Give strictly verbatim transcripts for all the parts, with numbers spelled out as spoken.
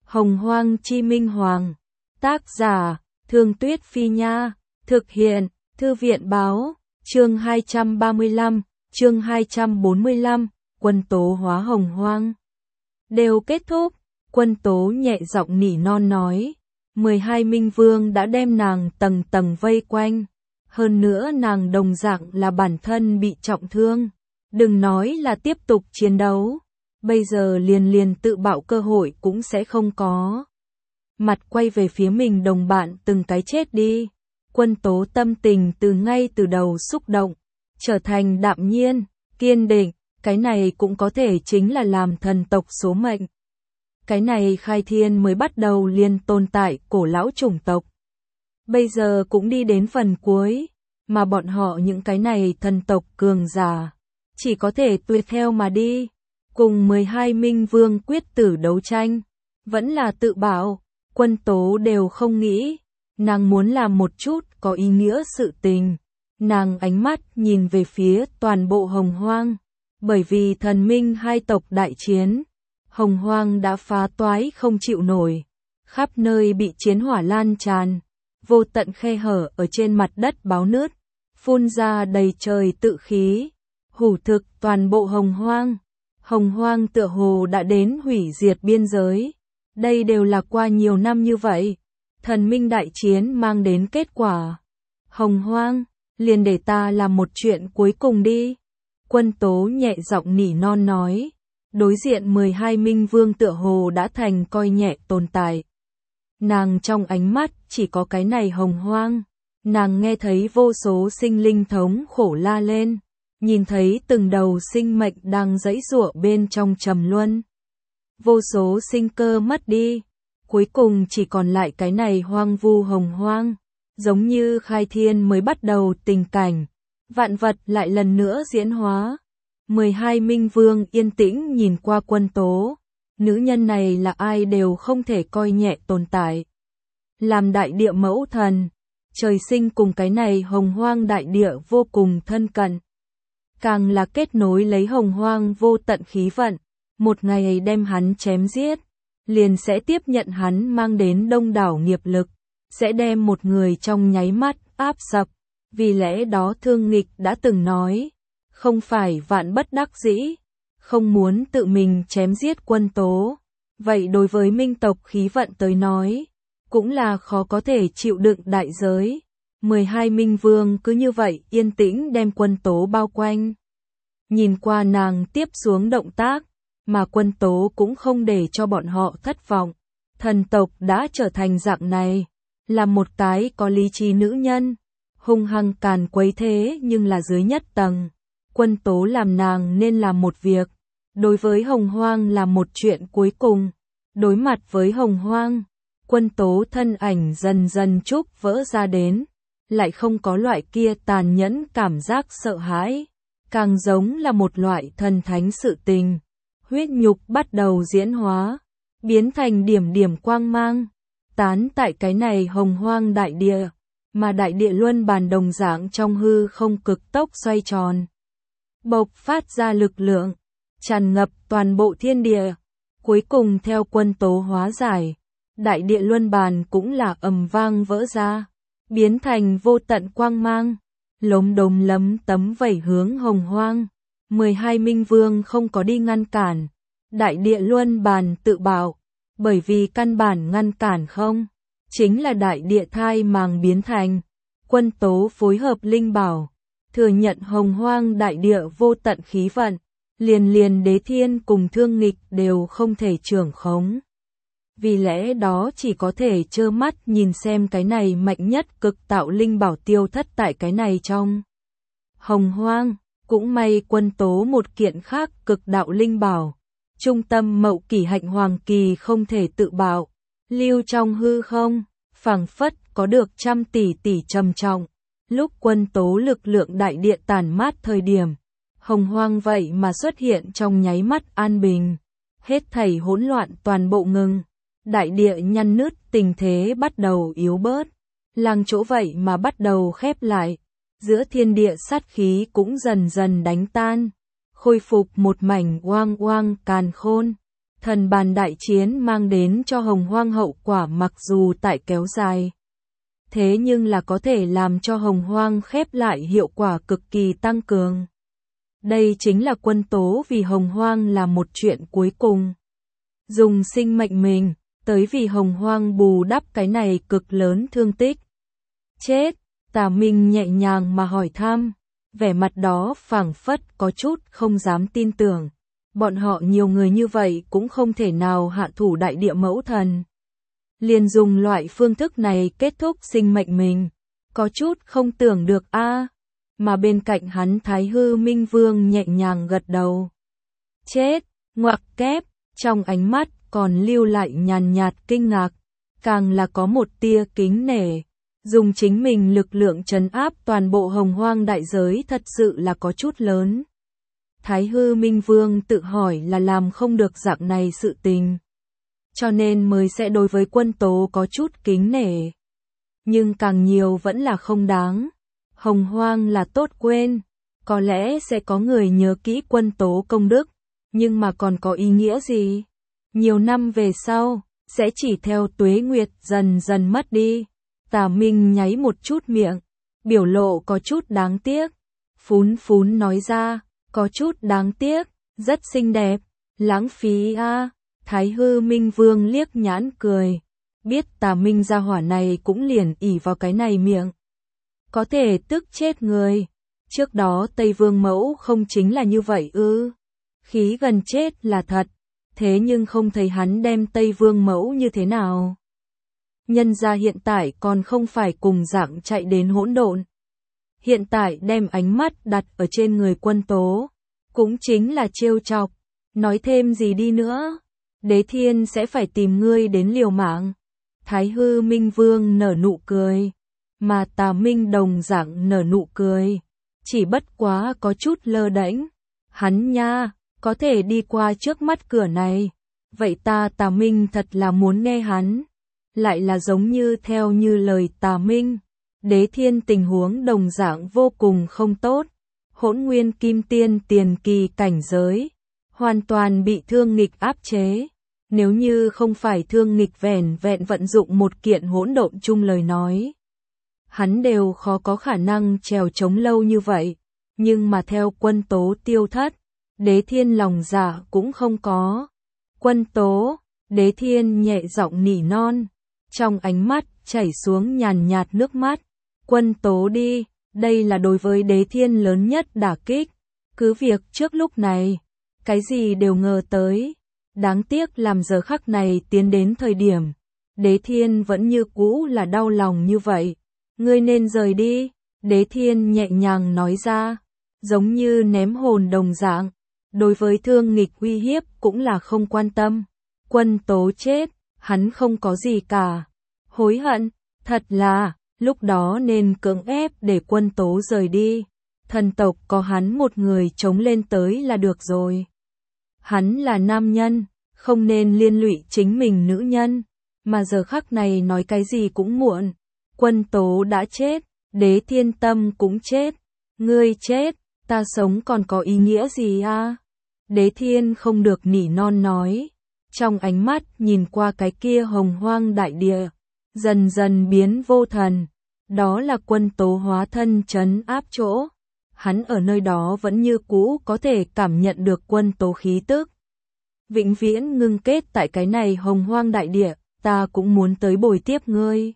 Hồng Hoang Chi Minh Hoàng. Tác giả, Thương Tuyết Phi Nha. Thực hiện, Thư viện Báo. Chương hai trăm ba mươi lăm, chương hai trăm bốn mươi lăm, quân tố hóa Hồng Hoang. Đều kết thúc, quân tố nhẹ giọng nỉ non nói. mười hai Minh Vương đã đem nàng tầng tầng vây quanh. Hơn nữa nàng đồng dạng là bản thân bị trọng thương. Đừng nói là tiếp tục chiến đấu. Bây giờ liền liền tự bạo cơ hội cũng sẽ không có. Mặt quay về phía mình đồng bạn từng cái chết đi. Quân tố tâm tình từ ngay từ đầu xúc động. Trở thành đạm nhiên, kiên định. Cái này cũng có thể chính là làm thần tộc số mệnh. Cái này khai thiên mới bắt đầu liền tồn tại cổ lão chủng tộc. Bây giờ cũng đi đến phần cuối. Mà bọn họ những cái này thần tộc cường giả. Chỉ có thể tuỳ theo mà đi. Cùng mười hai Minh Vương quyết tử đấu tranh. Vẫn là tự bảo. Quân tố đều không nghĩ. Nàng muốn làm một chút có ý nghĩa sự tình. Nàng ánh mắt nhìn về phía toàn bộ Hồng Hoang. Bởi vì thần minh hai tộc đại chiến. Hồng Hoang đã phá toái không chịu nổi. Khắp nơi bị chiến hỏa lan tràn. Vô tận khe hở ở trên mặt đất báo nứt. Phun ra đầy trời tự khí. Hủ thực toàn bộ Hồng Hoang. Hồng Hoang tựa hồ đã đến hủy diệt biên giới. Đây đều là qua nhiều năm như vậy. Thần minh đại chiến mang đến kết quả. Hồng Hoang, liền để ta làm một chuyện cuối cùng đi. Quân tố nhẹ giọng nỉ non nói. Đối diện mười hai Minh Vương tựa hồ đã thành coi nhẹ tồn tại. Nàng trong ánh mắt chỉ có cái này Hồng Hoang. Nàng nghe thấy vô số sinh linh thống khổ la lên. Nhìn thấy từng đầu sinh mệnh đang giãy giụa bên trong trầm luân. Vô số sinh cơ mất đi. Cuối cùng chỉ còn lại cái này hoang vu Hồng Hoang. Giống như khai thiên mới bắt đầu tình cảnh. Vạn vật lại lần nữa diễn hóa. mười hai Minh Vương yên tĩnh nhìn qua quân tố. Nữ nhân này là ai đều không thể coi nhẹ tồn tại. Làm đại địa mẫu thần. Trời sinh cùng cái này Hồng Hoang đại địa vô cùng thân cận. Càng là kết nối lấy Hồng Hoang vô tận khí vận. Một ngày đem hắn chém giết. Liền sẽ tiếp nhận hắn mang đến đông đảo nghiệp lực. Sẽ đem một người trong nháy mắt áp sập. Vì lẽ đó Thương Nghịch đã từng nói. Không phải vạn bất đắc dĩ. Không muốn tự mình chém giết quân tố. Vậy đối với minh tộc khí vận tới nói. Cũng là khó có thể chịu đựng đại giới. mười hai Minh Vương cứ như vậy yên tĩnh đem quân tố bao quanh. Nhìn qua nàng tiếp xuống động tác. Mà quân tố cũng không để cho bọn họ thất vọng. Thần tộc đã trở thành dạng này. Là một cái có lý trí nữ nhân. Hung hăng càn quấy thế nhưng là dưới nhất tầng. Quân tố làm nàng nên làm một việc. Đối với Hồng Hoang là một chuyện cuối cùng. Đối mặt với Hồng Hoang. Quân tố thân ảnh dần dần trúc vỡ ra đến. Lại không có loại kia tàn nhẫn cảm giác sợ hãi. Càng giống là một loại thần thánh sự tình. Huyết nhục bắt đầu diễn hóa. Biến thành điểm điểm quang mang. Tán tại cái này Hồng Hoang đại địa. Mà đại địa luân bàn đồng dạng trong hư không cực tốc xoay tròn. Bộc phát ra lực lượng. Tràn ngập toàn bộ thiên địa. Cuối cùng theo quân tố hóa giải. Đại địa luân bàn cũng là ầm vang vỡ ra. Biến thành vô tận quang mang. Lốm đốm lấm tấm vẩy hướng Hồng Hoang. mười hai Minh Vương không có đi ngăn cản. Đại địa luân bàn tự bảo. Bởi vì căn bản ngăn cản không. Chính là đại địa thai màng biến thành. Quân tố phối hợp linh bảo. Thừa nhận Hồng Hoang đại địa vô tận khí vận. Liền liền Đế Thiên cùng Thương Nghịch đều không thể trưởng khống. Vì lẽ đó chỉ có thể trơ mắt nhìn xem cái này mạnh nhất cực tạo linh bảo tiêu thất tại cái này trong. Hồng Hoang, cũng may quân tố một kiện khác cực đạo linh bảo. Trung tâm mậu kỷ hạnh hoàng kỳ không thể tự bạo. Lưu trong hư không, phảng phất có được trăm tỷ tỷ trầm trọng. Lúc quân tố lực lượng đại địa tàn mát thời điểm. Hồng Hoang vậy mà xuất hiện trong nháy mắt an bình. Hết thảy hỗn loạn toàn bộ ngừng. Đại địa nhăn nứt tình thế bắt đầu yếu bớt. Làng chỗ vậy mà bắt đầu khép lại. Giữa thiên địa sát khí cũng dần dần đánh tan. Khôi phục một mảnh oang oang càn khôn. Thần bàn đại chiến mang đến cho Hồng Hoang hậu quả mặc dù tại kéo dài. Thế nhưng là có thể làm cho Hồng Hoang khép lại hiệu quả cực kỳ tăng cường. Đây chính là Quân Tố vì Hồng Hoang là một chuyện cuối cùng. Dùng sinh mệnh mình, tới vì Hồng Hoang bù đắp cái này cực lớn thương tích. Chết, Tà Minh nhẹ nhàng mà hỏi thăm, vẻ mặt đó phảng phất có chút không dám tin tưởng. Bọn họ nhiều người như vậy cũng không thể nào hạ thủ đại địa mẫu thần. Liền dùng loại phương thức này kết thúc sinh mệnh mình. Có chút không tưởng được a. Mà bên cạnh hắn Thái Hư Minh Vương nhẹ nhàng gật đầu. Chết, ngoặc kép, trong ánh mắt còn lưu lại nhàn nhạt kinh ngạc, càng là có một tia kính nể. Dùng chính mình lực lượng trấn áp toàn bộ Hồng Hoang đại giới thật sự là có chút lớn. Thái Hư Minh Vương tự hỏi là làm không được dạng này sự tình, cho nên mới sẽ đối với Quân Tố có chút kính nể. Nhưng càng nhiều vẫn là không đáng. Hồng Hoang là tốt quên, có lẽ sẽ có người nhớ kỹ Quân Tố công đức, nhưng mà còn có ý nghĩa gì? Nhiều năm về sau, sẽ chỉ theo tuế nguyệt dần dần mất đi. Tà Minh nháy một chút miệng, biểu lộ có chút đáng tiếc. Phún phún nói ra, có chút đáng tiếc, rất xinh đẹp, lãng phí a. À. Thái Hư Minh Vương liếc nhãn cười, biết Tà Minh gia hỏa này cũng liền ỉ vào cái này miệng. Có thể tức chết người. Trước đó Tây Vương Mẫu không chính là như vậy ư? Khí gần chết là thật, thế nhưng không thấy hắn đem Tây Vương Mẫu như thế nào. Nhân gia hiện tại còn không phải cùng dạng chạy đến hỗn độn. Hiện tại đem ánh mắt đặt ở trên người Quân Tố, cũng chính là trêu chọc. Nói thêm gì đi nữa, Đế Thiên sẽ phải tìm ngươi đến liều mạng. Thái Hư Minh Vương nở nụ cười, mà Tà Minh đồng dạng nở nụ cười, chỉ bất quá có chút lơ đễnh. Hắn nha, có thể đi qua trước mắt cửa này, vậy ta Tà Minh thật là muốn nghe hắn. Lại là giống như theo như lời Tà Minh, Đế Thiên tình huống đồng dạng vô cùng không tốt. Hỗn Nguyên Kim Tiên tiền kỳ cảnh giới, hoàn toàn bị Thương Nghịch áp chế. Nếu như không phải Thương Nghịch vẻn vẹn vận dụng một kiện hỗn độn chung lời nói, hắn đều khó có khả năng trèo chống lâu như vậy. Nhưng mà theo Quân Tố tiêu thất, Đế Thiên lòng dạ cũng không có. Quân Tố, Đế Thiên nhẹ giọng nỉ non, trong ánh mắt chảy xuống nhàn nhạt nước mắt. Quân Tố đi, đây là đối với Đế Thiên lớn nhất đả kích. Cứ việc trước lúc này, cái gì đều ngờ tới. Đáng tiếc làm giờ khắc này tiến đến thời điểm, Đế Thiên vẫn như cũ là đau lòng như vậy. Ngươi nên rời đi, Đế Thiên nhẹ nhàng nói ra, giống như ném hồn đồng dạng. Đối với Thương Nghịch uy hiếp cũng là không quan tâm. Quân Tố chết, hắn không có gì cả. Hối hận, thật là, lúc đó nên cưỡng ép để Quân Tố rời đi. Thần tộc có hắn một người chống lên tới là được rồi. Hắn là nam nhân, không nên liên lụy chính mình nữ nhân. Mà giờ khắc này nói cái gì cũng muộn. Quân Tố đã chết, Đế Thiên tâm cũng chết. Ngươi chết, ta sống còn có ý nghĩa gì à? Đế Thiên không được nỉ non nói. Trong ánh mắt nhìn qua cái kia Hồng Hoang đại địa, dần dần biến vô thần. Đó là Quân Tố hóa thân trấn áp chỗ. Hắn ở nơi đó vẫn như cũ có thể cảm nhận được Quân Tố khí tức. Vĩnh viễn ngưng kết tại cái này Hồng Hoang đại địa, ta cũng muốn tới bồi tiếp ngươi.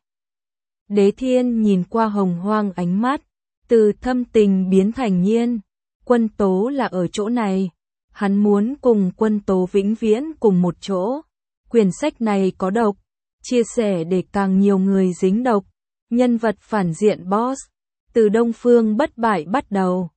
Đế Thiên nhìn qua Hồng Hoang ánh mắt, từ thâm tình biến thành nhiên. Quân Tố là ở chỗ này. Hắn muốn cùng Quân Tố vĩnh viễn cùng một chỗ. Quyển sách này có độc, chia sẻ để càng nhiều người dính độc. Nhân vật phản diện boss, từ Đông Phương bất bại bắt đầu.